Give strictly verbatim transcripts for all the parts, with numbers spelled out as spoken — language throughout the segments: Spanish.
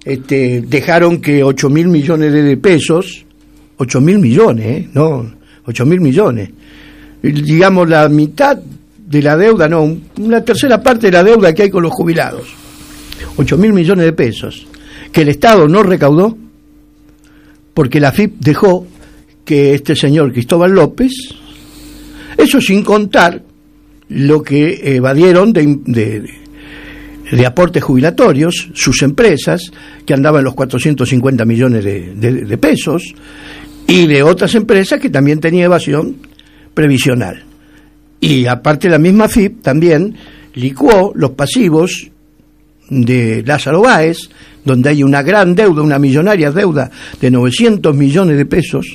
este, dejaron que ocho mil millones de pesos, ocho mil millones, ¿eh? No, ocho mil millones, digamos la mitad de la deuda, no, una tercera parte de la deuda que hay con los jubilados, ocho mil millones de pesos, que el Estado no recaudó, porque la A F I P dejó que este señor Cristóbal López, eso sin contar lo que evadieron de, de, de aportes jubilatorios, sus empresas, que andaban en los cuatrocientos cincuenta millones de, de, de pesos, y de otras empresas que también tenían evasión previsional. Y aparte la misma A F I P también licuó los pasivos de Lázaro Báez, donde hay una gran deuda, una millonaria deuda de novecientos millones de pesos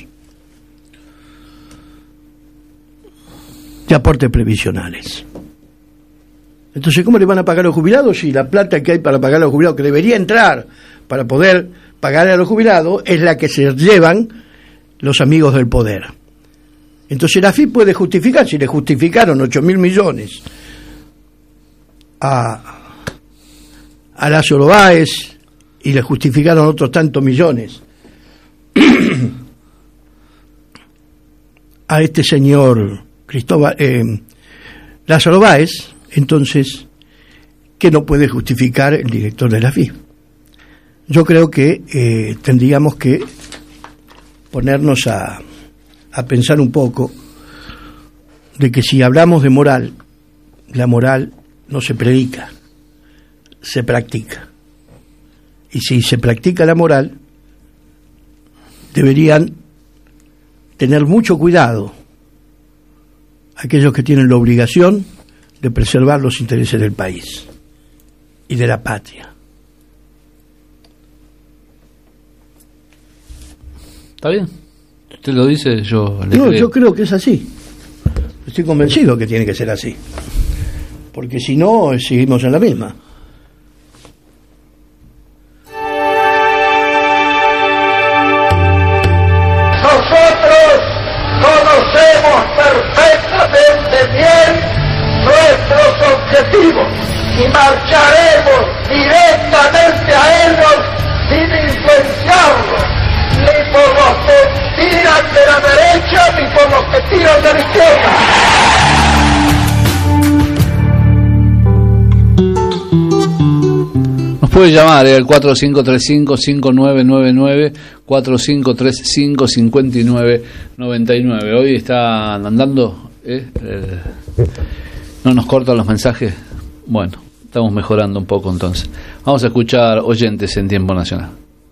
de aportes previsionales. Entonces, ¿cómo le van a pagar a los jubilados si la plata que hay para pagar a los jubilados, que debería entrar para poder pagar a los jubilados, es la que se llevan los amigos del poder? Entonces la A F I P puede justificar, si le justificaron ocho mil millones a a Lázaro Báez y le justificaron otros tantos millones a este señor Cristóbal eh, Lázaro Báez, entonces ¿qué no puede justificar el director de la A F I P? Yo creo que eh, tendríamos que ponernos a, a pensar un poco de que si hablamos de moral, la moral no se predica, se practica. Y si se practica la moral, deberían tener mucho cuidado aquellos que tienen la obligación de preservar los intereses del país y de la patria. ¿Está bien? Usted lo dice, yo le No, creo. yo creo que es así. Estoy convencido que tiene que ser así. Porque si no, seguimos en la misma. Nosotros conocemos perfectamente bien nuestros objetivos y marcharemos directamente a ellos sin influenciarlos, ni por los que tiran de la derecha ni por los que tiran de la izquierda. Nos puede llamar eh, al cuatro cinco tres cinco, cinco nueve nueve nueve, cuatro cinco tres cinco, cinco nueve nueve nueve. Hoy están andando, eh, eh, no nos cortan los mensajes. Bueno, estamos mejorando un poco entonces. Vamos a escuchar oyentes en tiempo nacional.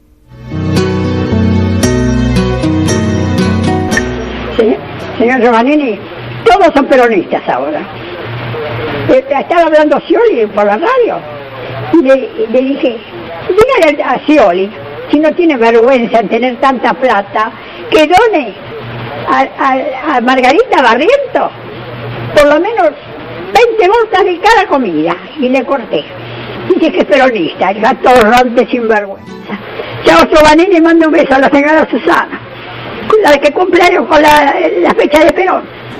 Sí, señor Giovannini, todos son peronistas ahora. Eh, Estaba hablando Scioli por la radio. Y le, le dije, dígale a Scioli, si no tiene vergüenza en tener tanta plata, que done a, a, a Margarita Barrientos por lo menos veinte bolsas de cada comida. Y le corté. Dice que es peronista, el gato errante sin vergüenza. Chao Giovannini, mando un beso a la señora Susana, la que cumpleaños con la, la fecha de Perón.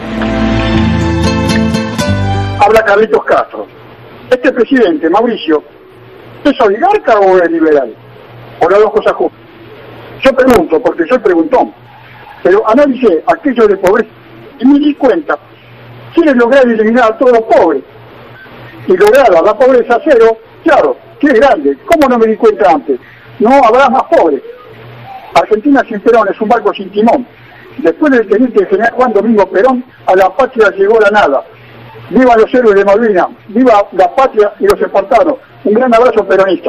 Habla Carlitos Castro. Este presidente, Mauricio, ¿es oligarca o es liberal? O las dos cosas juntas. Yo pregunto, porque soy preguntón, pero analicé aquello de pobreza y me di cuenta, quiere lograr eliminar a todos los pobres y lograr a la pobreza cero. Claro, qué grande, ¿cómo no me di cuenta antes? No habrá más pobres. Argentina sin Perón es un barco sin timón. Después del teniente general Juan Domingo Perón, a la patria llegó la nada. ¡Viva los héroes de Malvinas! ¡Viva la patria y los espartanos! Un gran abrazo peronista.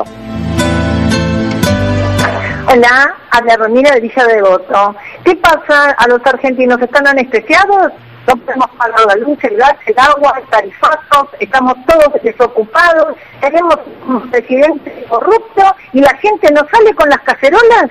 Hola, habla Romina de Villa Devoto. ¿Qué pasa a los argentinos? ¿Están anestesiados? No podemos pagar la luz, el gas, el agua, el tarifazo, estamos todos desocupados, tenemos un presidente corrupto y la gente no sale con las cacerolas.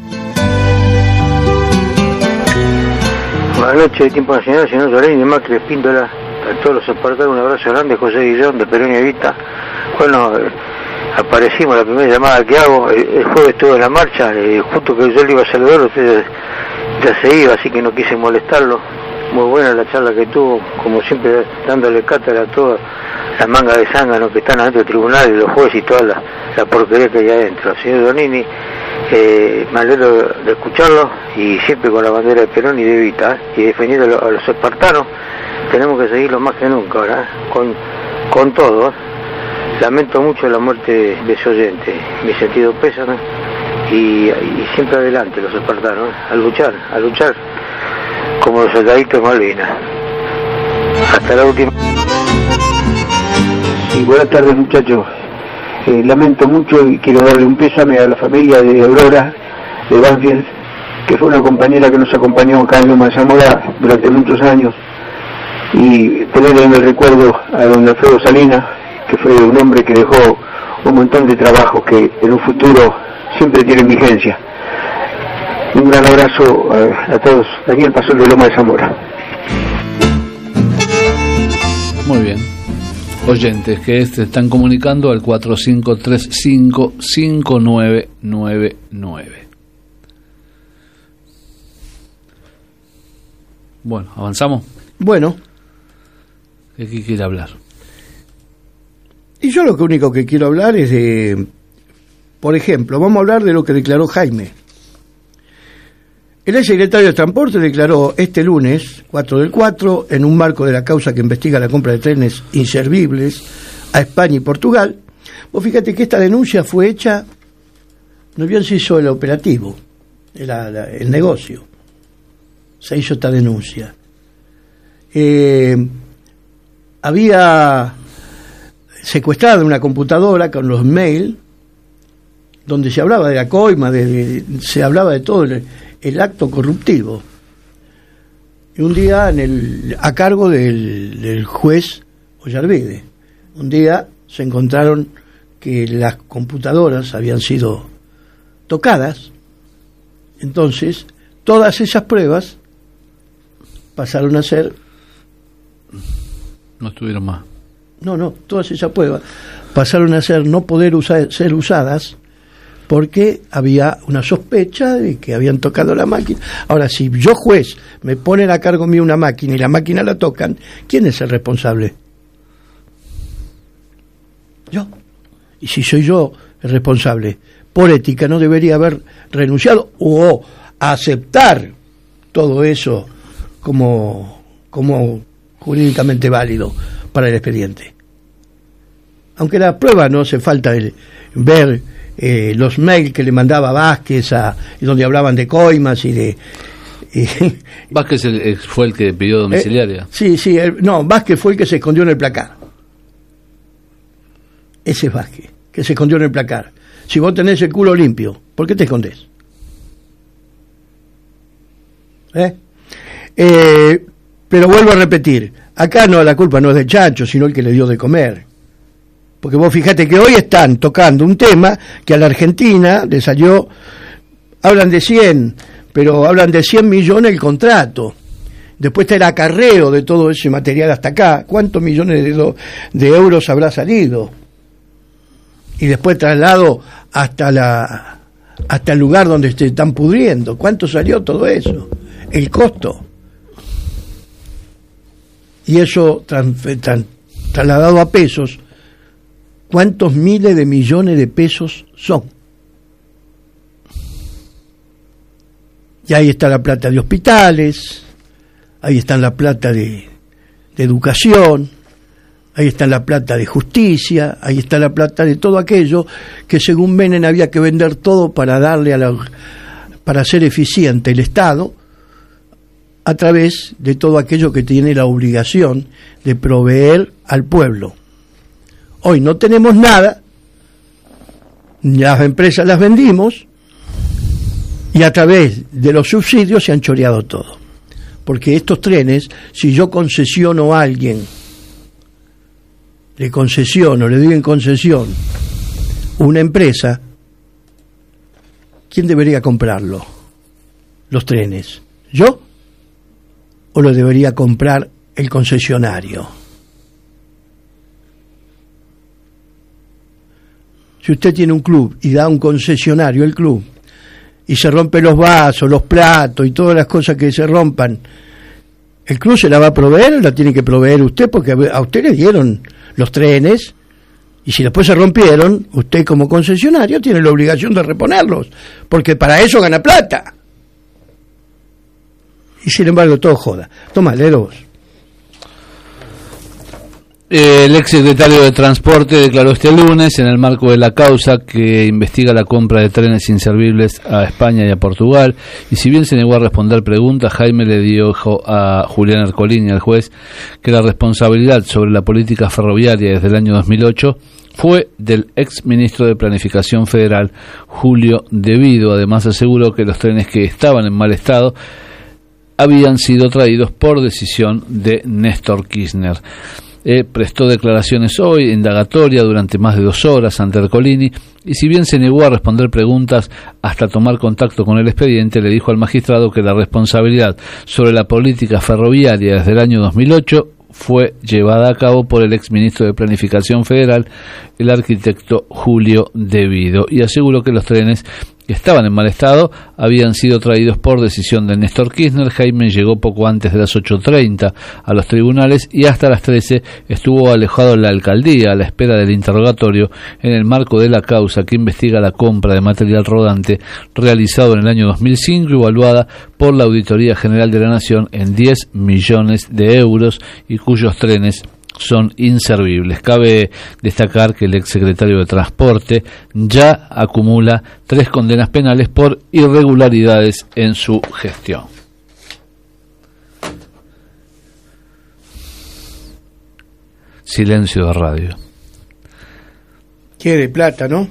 Buenas noches, tiempo nacional, señor Solén y Macri Espíndola. A todos los espartanos un abrazo grande, José Guillón de Perón y Evita. Bueno, eh, aparecimos, la primera llamada que hago, el, el jueves estuve en la marcha, eh, justo que yo le iba a saludar, usted ya se iba, así que no quise molestarlo. Muy buena la charla que tuvo, como siempre dándole cátedra a toda la manga de zánganos que están adentro del tribunal, y los jueces y toda la, la porquería que hay adentro. Señor Donini, eh, me alegro de escucharlo, y siempre con la bandera de Perón y de Evita, ¿eh? Y defendiendo a los, a los espartanos. Tenemos que seguirlo más que nunca ahora, ¿eh? con, con todo. ¿eh? Lamento mucho la muerte de, de ese oyente, mi sentido pésame, y, y siempre adelante los espartanos, ¿eh? a luchar, a luchar como los soldaditos de Malvinas. Hasta la última. Sí, buenas tardes, muchachos. Eh, lamento mucho y quiero darle un pésame a la familia de Aurora, de Banfield, que fue una compañera que nos acompañó acá en Loma de Zamora durante muchos años, y tener en el recuerdo a don Alfredo Salinas, que fue un hombre que dejó un montón de trabajos que en un futuro siempre tienen vigencia. Un gran abrazo a, a todos. Daniel Pasol de Loma de Zamora. Muy bien. Oyentes que se están comunicando al cuatro cinco tres cinco, cinco nueve nueve nueve. Bueno, ¿avanzamos? Bueno. ¿De qué quiere hablar? Y yo lo que único que quiero hablar es de, por ejemplo, vamos a hablar de lo que declaró Jaime. El ex secretario de Transporte declaró este lunes, cuatro del cuatro, en un marco de la causa que investiga la compra de trenes inservibles a España y Portugal. Vos fíjate que esta denuncia fue hecha, no bien se hizo el operativo, el, el negocio, se hizo esta denuncia. Eh, había secuestrado una computadora con los mails donde se hablaba de la coima, de, de, se hablaba de todo el, el acto corruptivo. Y un día en el, a cargo del, del juez Ollarvide, un día se encontraron que las computadoras habían sido tocadas. Entonces todas esas pruebas pasaron a ser, no estuvieron más. No, no, todas esas pruebas pasaron a ser no poder usar, ser usadas porque había una sospecha de que habían tocado la máquina. Ahora, si yo, juez, me ponen a cargo mío una máquina y la máquina la tocan, ¿quién es el responsable? Yo. Y si soy yo el responsable, por ética no debería haber renunciado o aceptar todo eso como, como jurídicamente válido para el expediente. Aunque la prueba no hace falta el ver eh, los mails que le mandaba Vázquez a, donde hablaban de coimas y de y, Vázquez el, fue el que pidió domiciliaria. Eh, sí, sí, el, no, Vázquez fue el que se escondió en el placar. Ese es Vázquez, que se escondió en el placar. Si vos tenés el culo limpio, ¿por qué te escondés? ¿Eh? Eh, pero vuelvo a repetir, acá no, la culpa no es del Chancho, sino el que le dio de comer. Porque vos fíjate que hoy están tocando un tema que a la Argentina le salió, hablan de cien, pero hablan de cien millones el contrato. Después está el acarreo de todo ese material hasta acá. ¿Cuántos millones de, do, de euros habrá salido? Y después traslado hasta la hasta el lugar donde se están pudriendo. ¿Cuánto salió todo eso? El costo. Y eso tran, tran, trasladado a pesos, ¿cuántos miles de millones de pesos son? Y ahí está la plata de hospitales, ahí está la plata de, de educación, ahí está la plata de justicia, ahí está la plata de todo aquello que según Menem había que vender todo para darle a la, para hacer eficiente el Estado a través de todo aquello que tiene la obligación de proveer al pueblo. Hoy no tenemos nada, las empresas las vendimos y a través de los subsidios se han choreado todo. Porque estos trenes, si yo concesiono a alguien, le concesiono, le doy en concesión una empresa, ¿quién debería comprarlo? Los trenes, ¿yo? ¿O lo debería comprar el concesionario? Si usted tiene un club y da un concesionario el club y se rompen los vasos, los platos y todas las cosas que se rompan ¿El club se la va a proveer o la tiene que proveer usted? Porque a usted le dieron los trenes y si después se rompieron, usted como concesionario tiene la obligación de reponerlos, porque para eso gana plata. Y sin embargo todo joda. Toma, léelo vos. El exsecretario de Transporte declaró este lunes, en el marco de la causa que investiga la compra de trenes inservibles a España y a Portugal, y si bien se negó a responder preguntas, Jaime le dijo a Julián Ercolini, al juez, que la responsabilidad sobre la política ferroviaria desde el año dos mil ocho fue del ex ministro de Planificación Federal, Julio De Vido. Además aseguró que los trenes que estaban en mal estado habían sido traídos por decisión de Néstor Kirchner. Eh, prestó declaraciones hoy, indagatoria durante más de dos horas ante Ercolini, y si bien se negó a responder preguntas hasta tomar contacto con el expediente, le dijo al magistrado que la responsabilidad sobre la política ferroviaria desde el año dos mil ocho fue llevada a cabo por el exministro de Planificación Federal, el arquitecto Julio De Vido, y aseguró que los trenes que estaban en mal estado habían sido traídos por decisión de Néstor Kirchner. Jaime llegó poco antes de las ocho treinta a los tribunales y hasta las trece estuvo alejado en la alcaldía a la espera del interrogatorio en el marco de la causa que investiga la compra de material rodante realizado en el año dos mil cinco, evaluada por la Auditoría General de la Nación en diez millones de euros y cuyos trenes son inservibles. Cabe destacar que el exsecretario de Transporte ya acumula tres condenas penales por irregularidades en su gestión. Silencio de radio. Quiere plata, ¿no?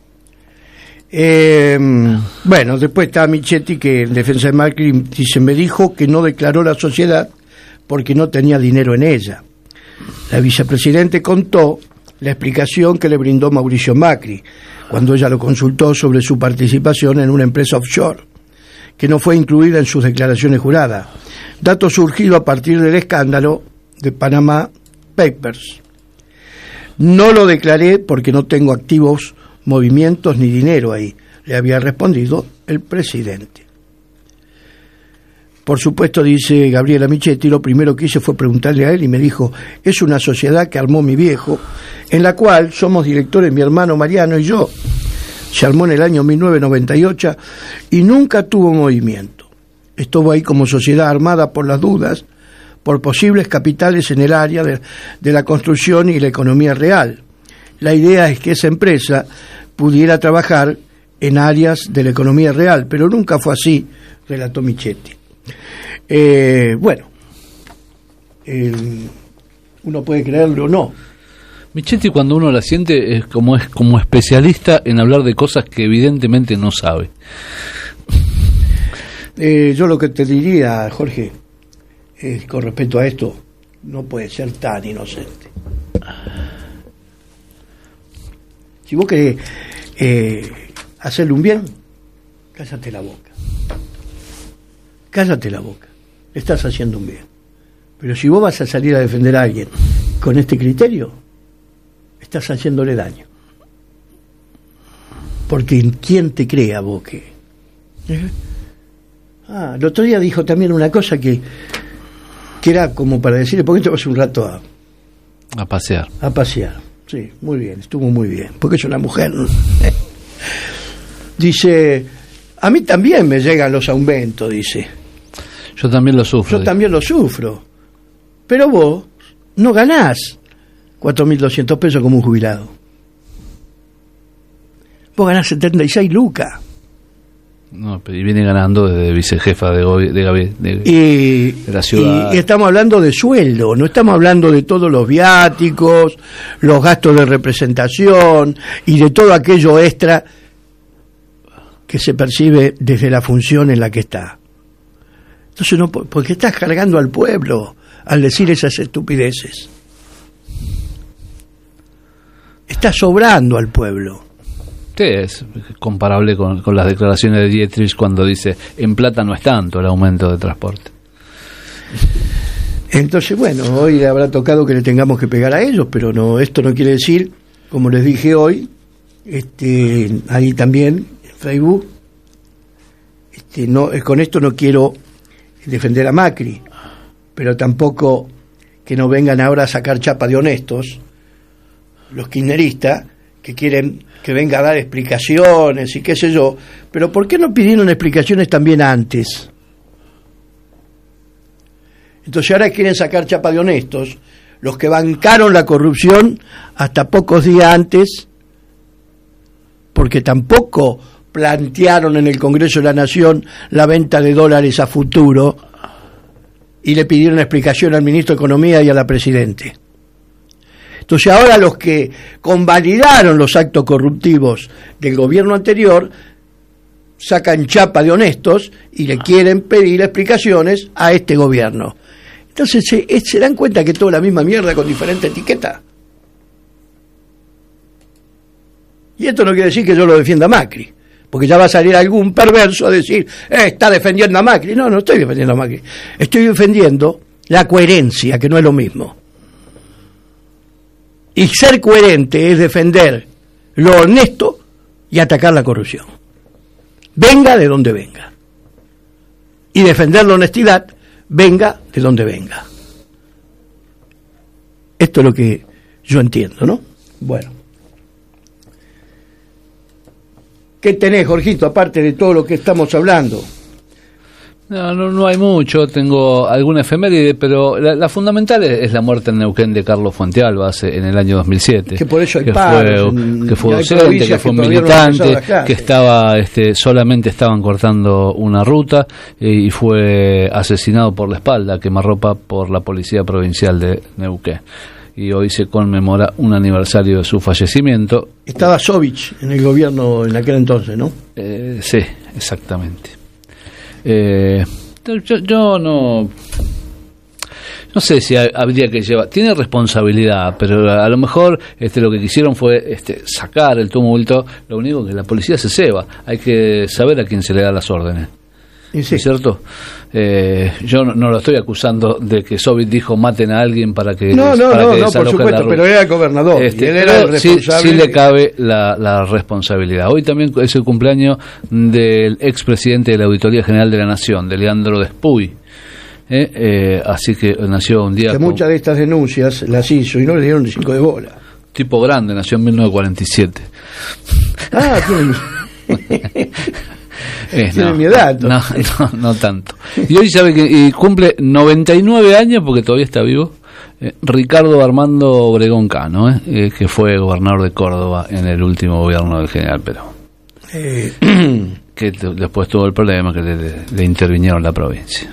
Eh, bueno, después está Michetti, que en defensa de Macri dice: me dijo que no declaró la sociedad porque no tenía dinero en ella. La vicepresidente contó la explicación que le brindó Mauricio Macri cuando ella lo consultó sobre su participación en una empresa offshore, que no fue incluida en sus declaraciones juradas, dato surgido a partir del escándalo de Panama Papers. No lo declaré porque no tengo activos, movimientos ni dinero ahí, le había respondido el presidente. Por supuesto, dice Gabriela Michetti, lo primero que hice fue preguntarle a él y me dijo: es una sociedad que armó mi viejo, en la cual somos directores mi hermano Mariano y yo. Se armó en el año mil novecientos noventa y ocho y nunca tuvo movimiento. Estuvo ahí como sociedad armada por las dudas, por posibles capitales en el área de, de la construcción y la economía real. La idea es que esa empresa pudiera trabajar en áreas de la economía real, pero nunca fue así, relató Michetti. Eh, bueno, eh, uno puede creerlo o no. Michetti, cuando uno la siente, es como es como especialista en hablar de cosas que evidentemente no sabe. Eh, yo lo que te diría, Jorge, eh, con respecto a esto, no puede ser tan inocente. Si vos querés eh, hacerle un bien, cállate la boca. Cállate la boca, le estás haciendo un bien. Pero si vos vas a salir a defender a alguien con este criterio, estás haciéndole daño. Porque ¿quién te cree a vos que? ¿Eh? Ah, el otro día dijo también una cosa que, que era como para decirle: ¿por qué te vas un rato a, a pasear? A pasear, sí, muy bien, estuvo muy bien. Porque es una mujer. Dice: a mí también me llegan los aumentos, dice. Yo también lo sufro. Yo dice. también lo sufro. Pero vos no ganás cuatro mil doscientos pesos como un jubilado. Vos ganás setenta y seis lucas. No, pero y viene ganando desde vicejefa de, de, de, de, y, de la ciudad. Y estamos hablando de sueldo, no estamos hablando de todos los viáticos, los gastos de representación y de todo aquello extra que se percibe desde la función en la que está. Entonces, no, porque estás cargando al pueblo al decir esas estupideces. Estás sobrando al pueblo. Sí, es comparable con, con las declaraciones de Dietrich cuando dice: en plata no es tanto el aumento de transporte. Entonces, bueno, hoy le habrá tocado que le tengamos que pegar a ellos, pero no, esto no quiere decir, como les dije hoy, este, ahí también en Facebook, este, no, con esto no quiero defender a Macri, pero tampoco que no vengan ahora a sacar chapa de honestos los kirchneristas que quieren que venga a dar explicaciones y qué sé yo, pero ¿por qué no pidieron explicaciones también antes? Entonces ahora quieren sacar chapa de honestos los que bancaron la corrupción hasta pocos días antes, porque tampoco plantearon en el Congreso de la Nación la venta de dólares a futuro y le pidieron explicación al ministro de Economía y a la Presidente. Entonces ahora los que convalidaron los actos corruptivos del gobierno anterior sacan chapa de honestos y le quieren pedir explicaciones a este gobierno. Entonces se, se dan cuenta que toda la misma mierda con diferente etiqueta. Y esto no quiere decir que yo lo defienda a Macri, porque ya va a salir algún perverso a decir, eh, está defendiendo a Macri. No, no estoy defendiendo a Macri. Estoy defendiendo la coherencia, que no es lo mismo. Y ser coherente es defender lo honesto y atacar la corrupción. Venga de donde venga. Y defender la honestidad, venga de donde venga. Esto es lo que yo entiendo, ¿no? Bueno. ¿Qué tenés, Jorgito, aparte de todo lo que estamos hablando? No, no, no hay mucho, tengo alguna efeméride, pero la, la fundamental es, es la muerte en Neuquén de Carlos Fuentealba hace, en el año dos mil siete. Que por eso hay que paros, fue, que fue docente, que fue militante, no que estaba, este, solamente estaban cortando una ruta eh, y fue asesinado por la espalda, quemarropa por la Policía Provincial de Neuquén. Y hoy se conmemora un aniversario de su fallecimiento. Estaba Sovich en el gobierno en aquel entonces, ¿no? Eh, sí, exactamente. Eh, yo, yo no no sé si habría que llevar, tiene responsabilidad, pero a lo mejor este lo que quisieron fue este sacar el tumulto. Lo único que la policía se ceba, hay que saber a quién se le da las órdenes. Sí. ¿No es cierto? Eh, yo no, no lo estoy acusando de que Sovich dijo maten a alguien para que no, no, para no, que no por supuesto, pero era el gobernador este, y él era el responsable. Sí, sí le cabe la, la responsabilidad. Hoy también es el cumpleaños del expresidente de la Auditoría General de la Nación, de Leandro Despuy. Eh, eh, así que nació un día. Que con, muchas de estas denuncias las hizo y no le dieron ni cinco de bola. Tipo grande, nació en mil novecientos cuarenta y siete. Ah, tiene. Eh, Tiene no, mi edad. No, no, no tanto. Y hoy sabe que y cumple noventa y nueve años, porque todavía está vivo, eh, Ricardo Armando Obregón Cano, eh, eh, que fue gobernador de Córdoba en el último gobierno del general Perón. Eh. Que t- después tuvo el problema que le, le, le intervinieron la provincia.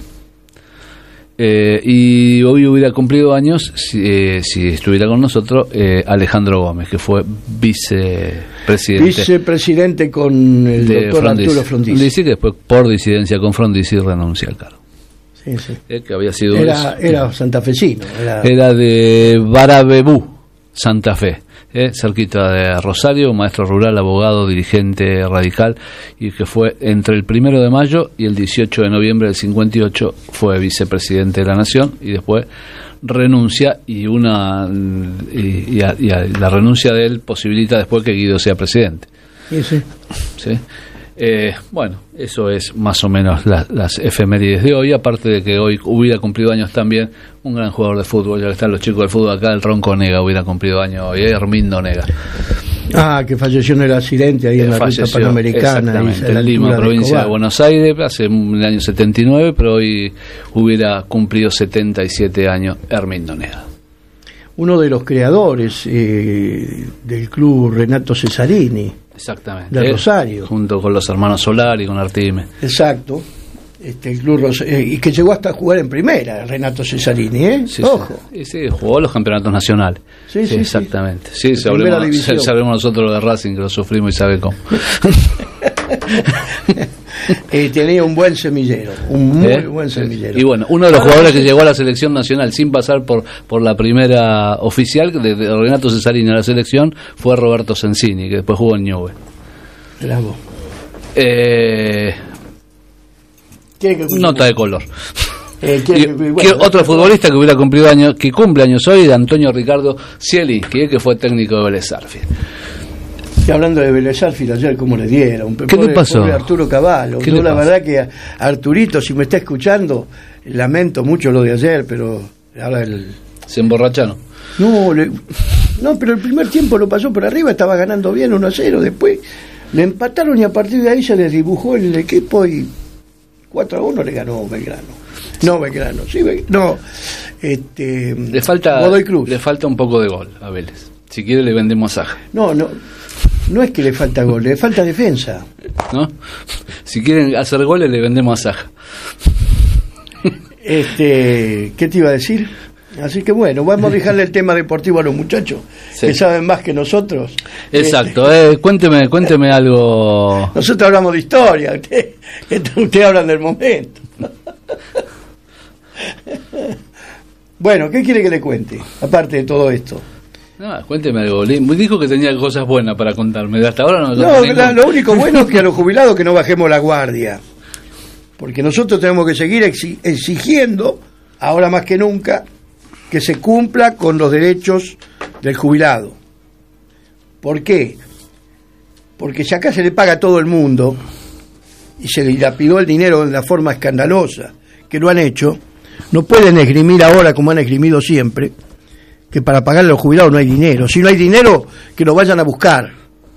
Eh, y hoy hubiera cumplido años si, eh, si estuviera con nosotros eh, Alejandro Gómez, que fue vicepresidente vicepresidente con el doctor Frondizi. Arturo Frondizi. Frondizi, que después por disidencia con Frondizi renuncia al cargo. Sí, sí. Eh, que había sido era, era santafesino, era... era de Barabebú, Santa Fe, eh, cerquita de Rosario, maestro rural, abogado, dirigente radical, y que fue entre el primero de mayo y el dieciocho de noviembre del cincuenta y ocho fue vicepresidente de la Nación, y después renuncia, y una y, y, a, y a la renuncia de él posibilita después que Guido sea presidente. Sí, sí. ¿Sí? Eh, bueno, eso es más o menos la, las efemérides de hoy, aparte de que hoy hubiera cumplido años también un gran jugador de fútbol, ya que están los chicos del fútbol acá, el Ronco Nega hubiera cumplido años hoy, eh, Hermindo Nega. Ah, que falleció en el accidente ahí eh, en la ruta panamericana. Exactamente, en Lima, provincia de Buenos Aires, hace el año setenta y nueve, pero hoy hubiera cumplido setenta y siete años Hermindo Nega. Uno de los creadores eh, del club Renato Cesarini. Exactamente. De Rosario. Junto con los hermanos Solari y con Artime. Exacto. Este, el club Ros- eh, y que llegó hasta jugar en primera, Renato Cesarini, ¿eh? Sí, Ojo. Sí, sí, jugó los campeonatos nacionales. Sí, sí, sí exactamente. Sí, sí sabremos, sabremos nosotros de Racing, que lo sufrimos y sabe cómo. eh, tenía un buen semillero, un muy ¿Eh? buen semillero. Y bueno, uno de los jugadores que llegó a la selección nacional sin pasar por por la primera oficial de, de Renato Cesarini a la selección fue Roberto Sensini, que después jugó en Newell's. Bravo. Eh, nota de color. Eh, y, bueno, que otro futbolista que hubiera cumplido años, que cumple años hoy, de Antonio Ricardo Zielinski, que fue técnico de Vélez Sarsfield. Y hablando de Vélez Sarsfield ayer, ¿cómo le dieron? ¿Qué le pasó? Pobre Arturo Cavallo. Yo la verdad que a Arturito, si me está escuchando, lamento mucho lo de ayer, pero ahora el... ¿Se emborracharon? No, le... no, pero el primer tiempo lo pasó por arriba, estaba ganando bien uno a cero, después le empataron y a partir de ahí se les dibujó el equipo y cuatro a uno le ganó Belgrano. No, Belgrano, sí, Belgrano. No, este, le falta, Godoy Cruz. Le falta un poco de gol a Vélez. Si quiere le vendemos a Saja. No, no, no es que le falta gol, le falta defensa. ¿No? Si quieren hacer goles le vendemos a Saja. Este, ¿qué te iba a decir? Así que bueno, vamos a dejarle el tema deportivo a los muchachos, sí, que saben más que nosotros. Exacto, este, eh, cuénteme, cuénteme algo. Nosotros hablamos de historia, usted, usted hablan del momento. Bueno, ¿qué quiere que le cuente? Aparte de todo esto. No, cuénteme algo. Dijo que tenía cosas buenas para contarme. Hasta ahora no. No, la, lo único bueno es que a los jubilados que no bajemos la guardia. Porque nosotros tenemos que seguir exigiendo, ahora más que nunca, que se cumpla con los derechos del jubilado. ¿Por qué? Porque si acá se le paga a todo el mundo y se le dilapidó el dinero de la forma escandalosa que lo han hecho, no pueden esgrimir ahora, como han esgrimido siempre, que para pagar a los jubilados no hay dinero. Si no hay dinero, que lo vayan a buscar.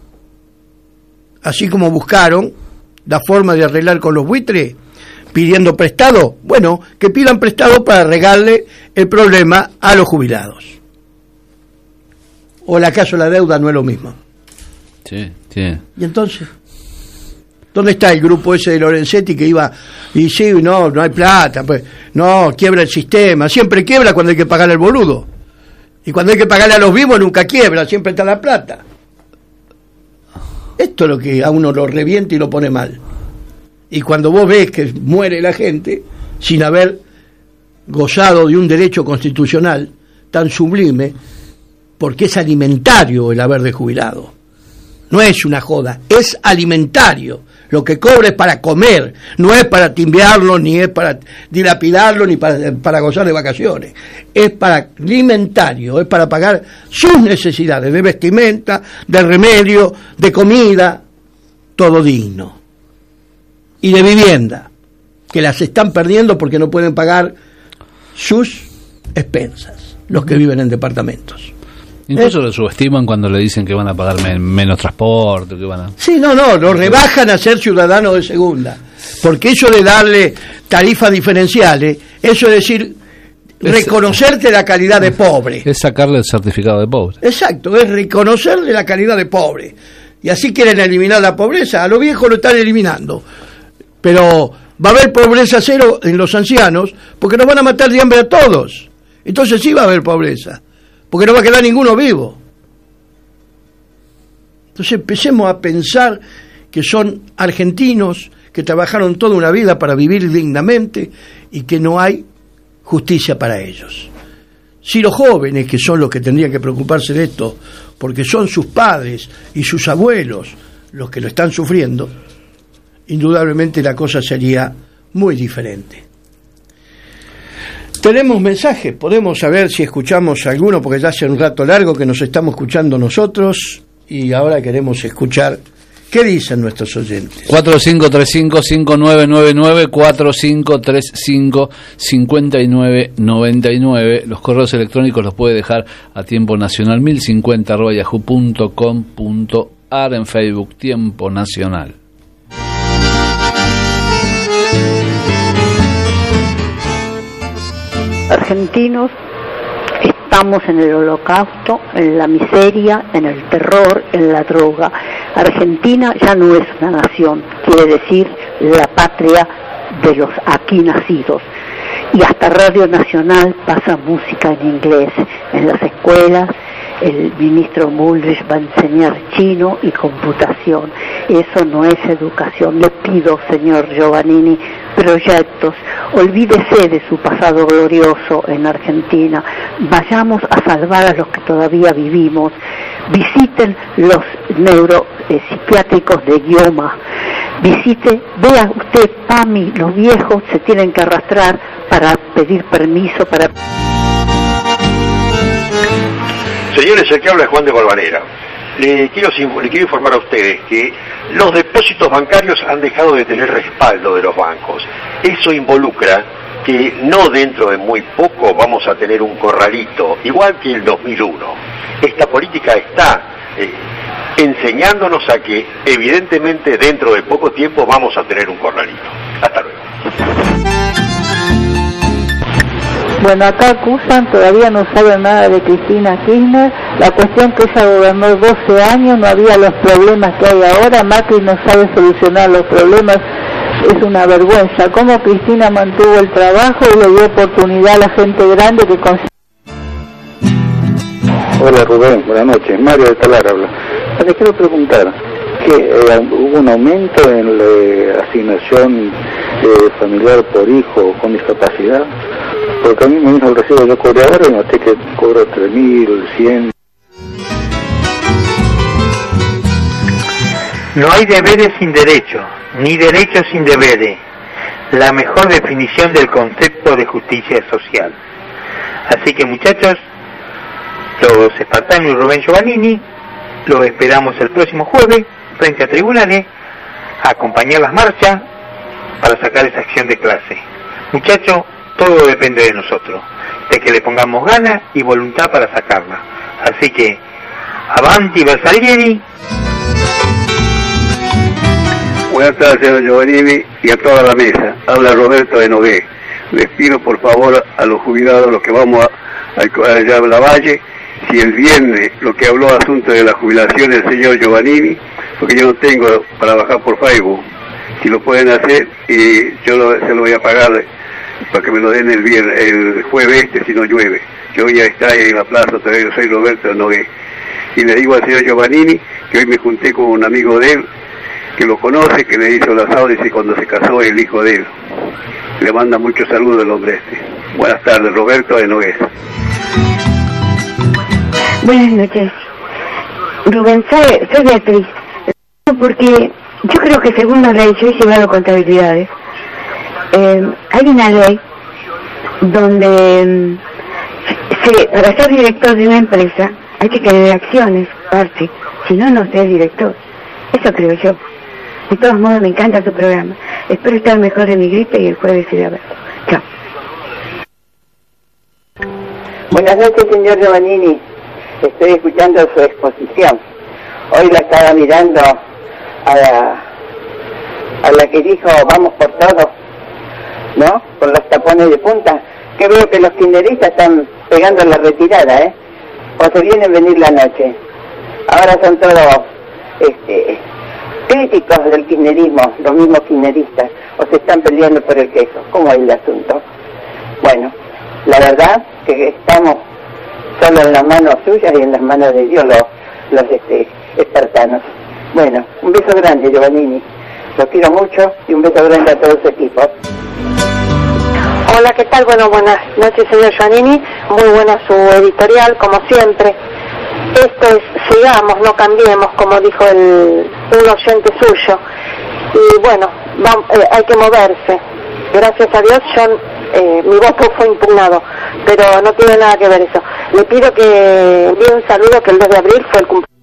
Así como buscaron la forma de arreglar con los buitres, pidiendo prestado, bueno, que pidan prestado para arreglarle el problema a los jubilados. ¿O el acaso la deuda no es lo mismo? Sí, sí. ¿Y entonces? ¿Dónde está el grupo ese de Lorenzetti que iba y sí, no, no hay plata, pues no, quiebra el sistema, siempre quiebra cuando hay que pagarle al boludo. Y cuando hay que pagarle a los vivos nunca quiebra, siempre está la plata. Esto es lo que a uno lo revienta y lo pone mal. Y cuando vos ves que muere la gente sin haber gozado de un derecho constitucional tan sublime, porque es alimentario el haber de jubilado. No es una joda, es alimentario. Lo que cobra es para comer, no es para timbearlo, ni es para dilapidarlo, ni para, para gozar de vacaciones. Es para alimentario, es para pagar sus necesidades de vestimenta, de remedio, de comida, todo digno. Y de vivienda, que las están perdiendo porque no pueden pagar sus expensas, los que viven en departamentos. Incluso ¿Eh? lo subestiman cuando le dicen que van a pagar men- menos transporte, que van a... Sí, no, no, lo rebajan a ser ciudadanos de segunda, porque eso de darle tarifas diferenciales, eso es decir, es, reconocerte la calidad de pobre. Es sacarle el certificado de pobre. Exacto, es reconocerle la calidad de pobre. Y así quieren eliminar la pobreza, a los viejos lo están eliminando. Pero va a haber pobreza cero en los ancianos, porque nos van a matar de hambre a todos. Entonces sí va a haber pobreza, porque no va a quedar ninguno vivo. Entonces empecemos a pensar que son argentinos que trabajaron toda una vida para vivir dignamente y que no hay justicia para ellos. Si los jóvenes, que son los que tendrían que preocuparse de esto, porque son sus padres y sus abuelos los que lo están sufriendo, indudablemente la cosa sería muy diferente. Tenemos mensajes, podemos saber si escuchamos alguno, porque ya hace un rato largo que nos estamos escuchando nosotros y ahora queremos escuchar qué dicen nuestros oyentes. cuatro cinco tres cinco, cinco nueve nueve nueve, cuatro cinco tres cinco, cinco nueve nueve nueve. Los correos electrónicos los puede dejar a tiempo nacional mil cincuenta arroba yahoo punto com punto ar, en Facebook Tiempo Nacional. Argentinos estamos en el holocausto, en la miseria, en el terror, en la droga. Argentina ya no es una nación, quiere decir la patria de los aquí nacidos. Y hasta Radio Nacional pasa música en inglés. En las escuelas el ministro Bullrich va a enseñar chino y computación. Eso no es educación. Le pido, señor Giovannini, proyectos. Olvídese de su pasado glorioso en Argentina. Vayamos a salvar a los que todavía vivimos. Visiten los neuropsiquiátricos de Guioma. Visite, vea usted, PAMI, los viejos se tienen que arrastrar para pedir permiso para... Señores, el que habla es Juan de Valvanera. le quiero, le quiero informar a ustedes que los depósitos bancarios han dejado de tener respaldo de los bancos. Eso involucra que no dentro de muy poco vamos a tener un corralito, igual que el dos mil uno. Esta política está eh, enseñándonos a que evidentemente dentro de poco tiempo vamos a tener un corralito. Hasta luego. Bueno, acá acusan, todavía no saben nada de Cristina Kirchner. La cuestión que ella gobernó doce años, no había los problemas que hay ahora. Macri no sabe solucionar los problemas, es una vergüenza. Cómo Cristina mantuvo el trabajo y le dio oportunidad a la gente grande que consiguió. Hola Rubén, buenas noches. Mario de Talar habla. Le quiero preguntar, que eh, hubo un aumento en la asignación eh, familiar por hijo con discapacidad, porque a mí me vino el recibo, yo cobré ahora y noté que cobro tres mil cien. No hay deberes sin derechos, ni derechos sin deberes. La mejor definición del concepto de justicia social. Así que muchachos, los espartanos y Rubén Giovannini, los esperamos el próximo jueves frente a tribunales a acompañar las marchas para sacar esa acción de clase. Muchachos, todo depende de nosotros, de que le pongamos ganas y voluntad para sacarla. Así que, avanti Bersalieri. Buenas tardes, señor Giovannini, y a toda la mesa. Habla Roberto de Nogué. Les pido por favor a los jubilados, los que vamos a, a, allá a la Valle, si el viernes lo que habló asunto de la jubilación del señor Giovannini, porque yo no tengo para bajar por Facebook, si lo pueden hacer, y yo lo, se lo voy a pagar para que me lo den el viernes, el jueves este, si no llueve. Yo voy a estar ahí en la plaza, todavía yo soy Roberto de Nogué. Y le digo al señor Giovannini que hoy me junté con un amigo de él, que lo conoce, que le hizo las audiciones cuando se casó el hijo de él. Le manda muchos saludos el hombre este. Buenas tardes, Roberto de Nogués. Buenas noches. Rubén, soy, soy Beatriz. Porque yo creo que según la ley, yo he llevado contabilidades. Eh, hay una ley donde se, para ser director de una empresa hay que tener acciones, parte. Si no, no ser director. Eso creo yo. De todos modos, me encanta tu programa. Espero estar mejor de mi gripe y el jueves iré a verlo. Chao. Buenas noches, señor Giovannini. Estoy escuchando su exposición. Hoy la estaba mirando a la, a la que dijo vamos por todo, ¿no? Con los tapones de punta. Que veo que los kirchneristas están pegando la retirada, ¿eh? O se vienen a venir la noche. Ahora son todos este, críticos del kirchnerismo, los mismos kirchneristas, o se están peleando por el queso. ¿Cómo es el asunto? Bueno, la verdad que estamos solo en las manos suyas y en las manos de Dios los, los este, espartanos. Bueno, un beso grande, Giovannini. Los quiero mucho y un beso grande a todo su equipo. Hola, ¿qué tal? Bueno, buenas noches, señor Giovannini. Muy buena su editorial, como siempre. Esto es sigamos, no cambiemos, como dijo el, un oyente suyo. Y bueno, vamos, eh, hay que moverse. Gracias a Dios, yo, eh, mi voto fue impugnado, pero no tiene nada que ver eso. Le pido que envíe un saludo, que el dos de abril fue el cumpleaños.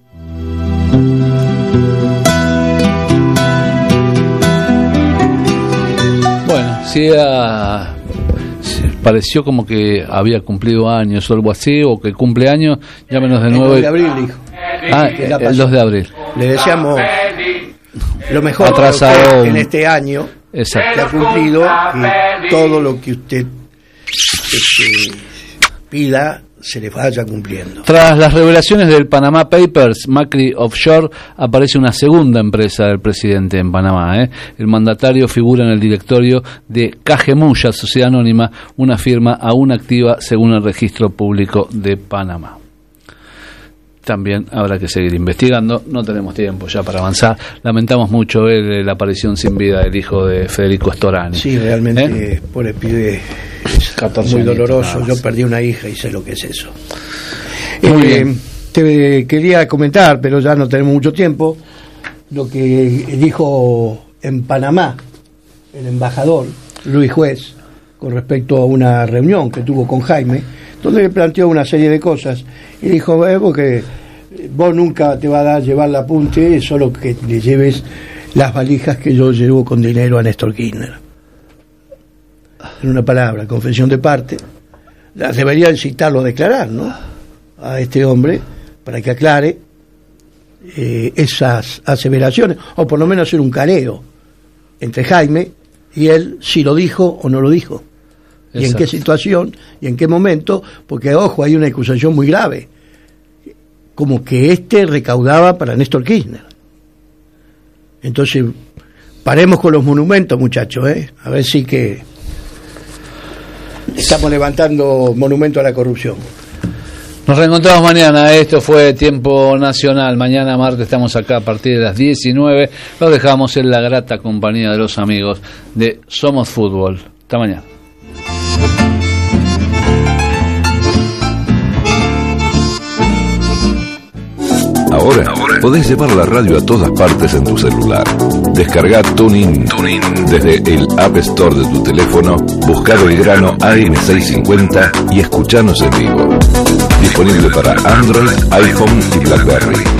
Bueno, sí, a... pareció como que había cumplido años o algo así, o que cumple años, llámenos de nuevo. El dos de abril, dijo. Ah, el dos de abril. Le deseamos lo mejor atrasado en este año. Exacto. Que ha cumplido, y todo lo que usted este, pida se le vaya cumpliendo. Tras las revelaciones del Panama Papers, Macri Offshore, aparece una segunda empresa del presidente en Panamá. ¿eh? El mandatario figura en el directorio de Cajemuya, Sociedad Anónima, una firma aún activa según el registro público de Panamá. También habrá que seguir investigando, no tenemos tiempo ya para avanzar. Lamentamos mucho eh, la aparición sin vida del hijo de Federico Storani. Sí, realmente, ¿Eh? por el pibe es muy doloroso. Yo perdí una hija y sé lo que es eso. Muy eh, bien. Te quería comentar, pero ya no tenemos mucho tiempo, lo que dijo en Panamá el embajador Luis Juez con respecto a una reunión que tuvo con Jaime, donde le planteó una serie de cosas y dijo algo que vos nunca te va a dar llevar la apunte, solo que le lleves las valijas que yo llevo con dinero a Néstor Kirchner. En una palabra, confesión de parte. Deberían citarlo a declarar, ¿no? A este hombre, para que aclare eh, esas aseveraciones, o por lo menos hacer un careo entre Jaime y él, si lo dijo o no lo dijo. Y en qué situación y en qué momento, porque ojo, hay una acusación muy grave, como que este recaudaba para Néstor Kirchner. Entonces, paremos con los monumentos, muchachos, ¿eh? A ver si que estamos levantando monumento a la corrupción. Nos reencontramos mañana. Esto fue Tiempo Nacional. Mañana martes estamos acá a partir de las diecinueve. Lo dejamos en la grata compañía de los amigos de Somos Fútbol. Hasta mañana. Ahora podés llevar la radio a todas partes en tu celular. Descarga TuneIn, TuneIn desde el App Store de tu teléfono, busca Belgrano A M seiscientos cincuenta y escuchanos en vivo. Disponible para Android, iPhone y BlackBerry.